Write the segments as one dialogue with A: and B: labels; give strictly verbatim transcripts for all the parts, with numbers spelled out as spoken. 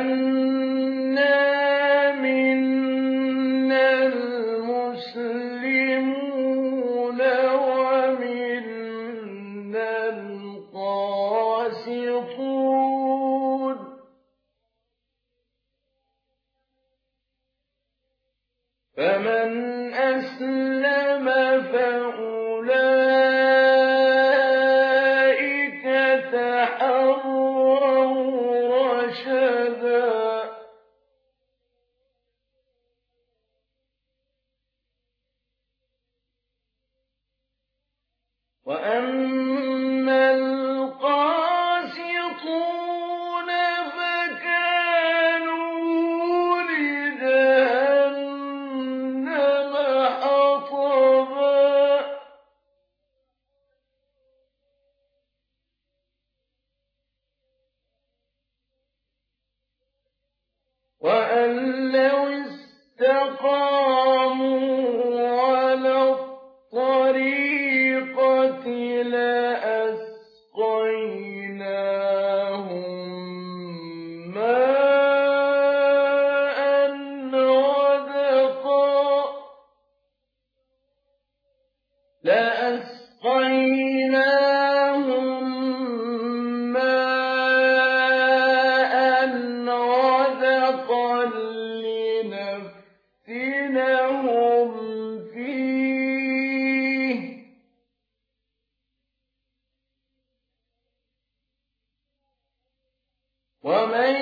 A: أَنَّا مِنَّا الْمُسْلِمُونَ وَمِنَّا الْقَاسِطُونَ ۖ فَمَنْ أَسْلَمَ فَأُولَٰئِكَ تَحَرَّوْا رَشَدًا. وَأَمَّا الْقَاسِطُونَ فَكَانُوا لِجَهَنَّمَ حَطَبًا. وَأَن لَّوْ اسْتَقَامُوا عَلَى الطَّرِيقَةِ لَأَسْقَيْنَاهُم مَّاءً غَدَقًا لَأَسْقَيْنَاهُم مَّاءً غَدَقًا لِّنَفْتِنَهُمْ فِيهِ ۚ وَمَن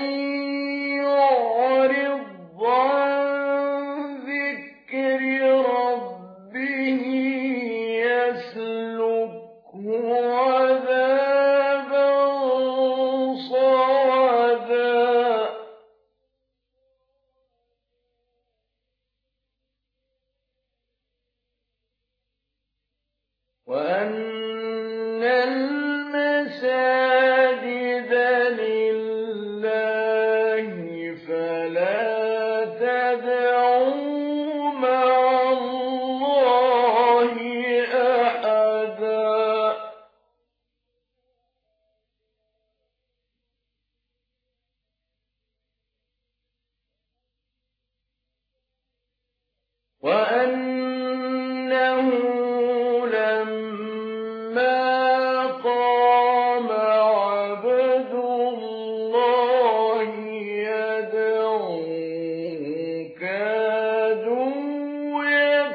A: يُعْرِضْ عَن ذِكْرِ رَبِّهِ يَسْلُكْهُ عَذَابًا صَعَدًا. وَأَنَّ الْمَسَاجِدَ لِلَّهِ فَلَا تَدْعُوا مَعَ اللَّهِ أَحَدًا. وَأَنَّهُ لَمَّا قَامَ عَبْدُ اللَّهِ يَدْعُوهُ كَادُوا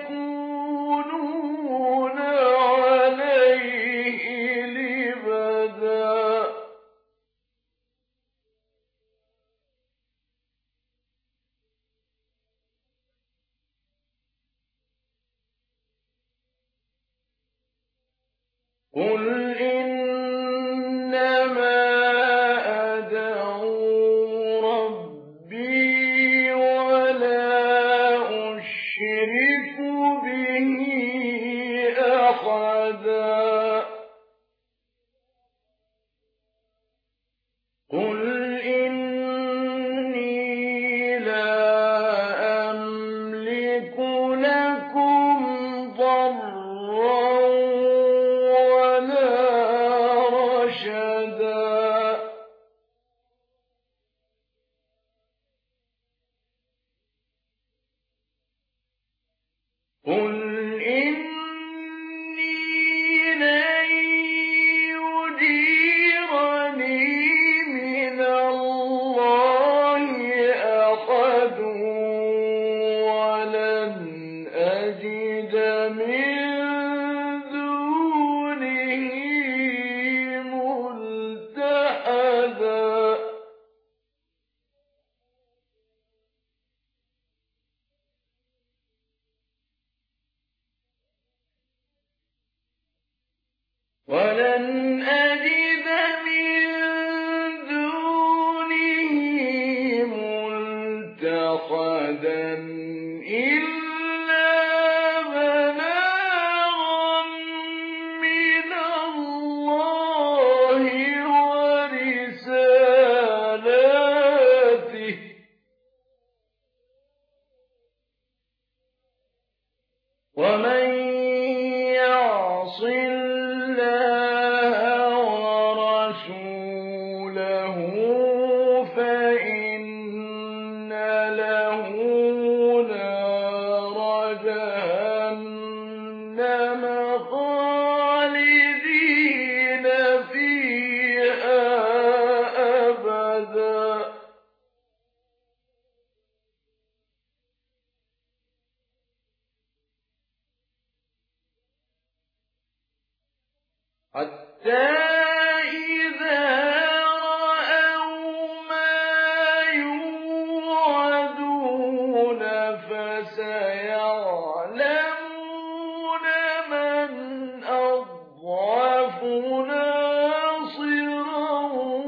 A: يَكُونُونَ عَلَيْهِ لِبَدًا. قُلْ إِنَّمَا أَدْعُو رَبِّي وَلَا أُشْرِكُ بِهِ أَحَدًا. قُلْ إِنِّي لَا أَمْلِكُ لَكُمْ ضَرًّا وَلَا رَشَدًا. قُلْ إِنِّي لَن يُجِيرَنِي مِنَ اللَّهِ أَحَدٌ وَلَنْ أَجِدَ مِن دُونِهِ مُلْتَحَدًا. وَلَنْ أَجِدَ مِن دُونِهِ مُلْتَحَدًا إِلَّا بَلَاغًا مِّنَ اللَّهِ وَرِسَالَاتِهِ ۚ وَمَن يَعْصِ اللَّهَ حتى إذا رأوا ما يوعدون فسيعلمون من أضعف ناصرا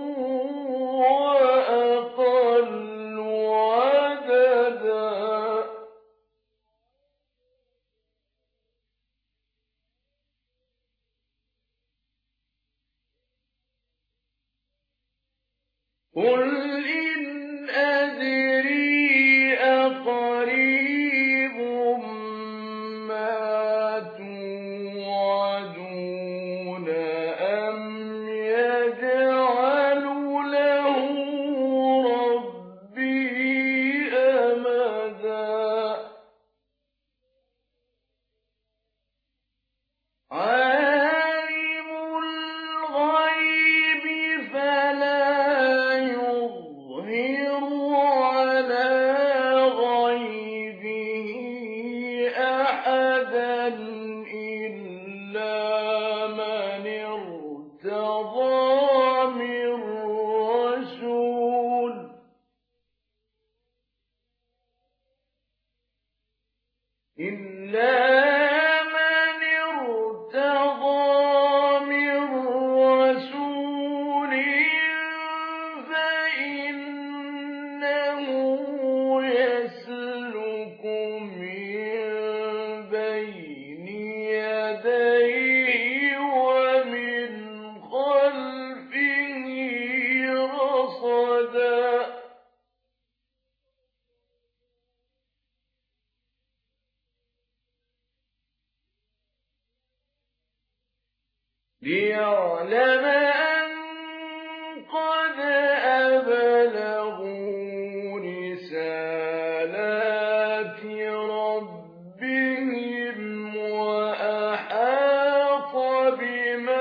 A: وأقل عددا. قل إن أدري أقريب ما توعدون أم يجعل له ربي أمدا. عالم الغيب فلا يظهر على غيبه أحدا إلا من ارتضى من رسول إلا من ارتضى من رسول فإنه يسلك من بين يديه ومن خلفه رصدا. ليعلم أن قد أبلغوا رسالات ربهم وأحاط بما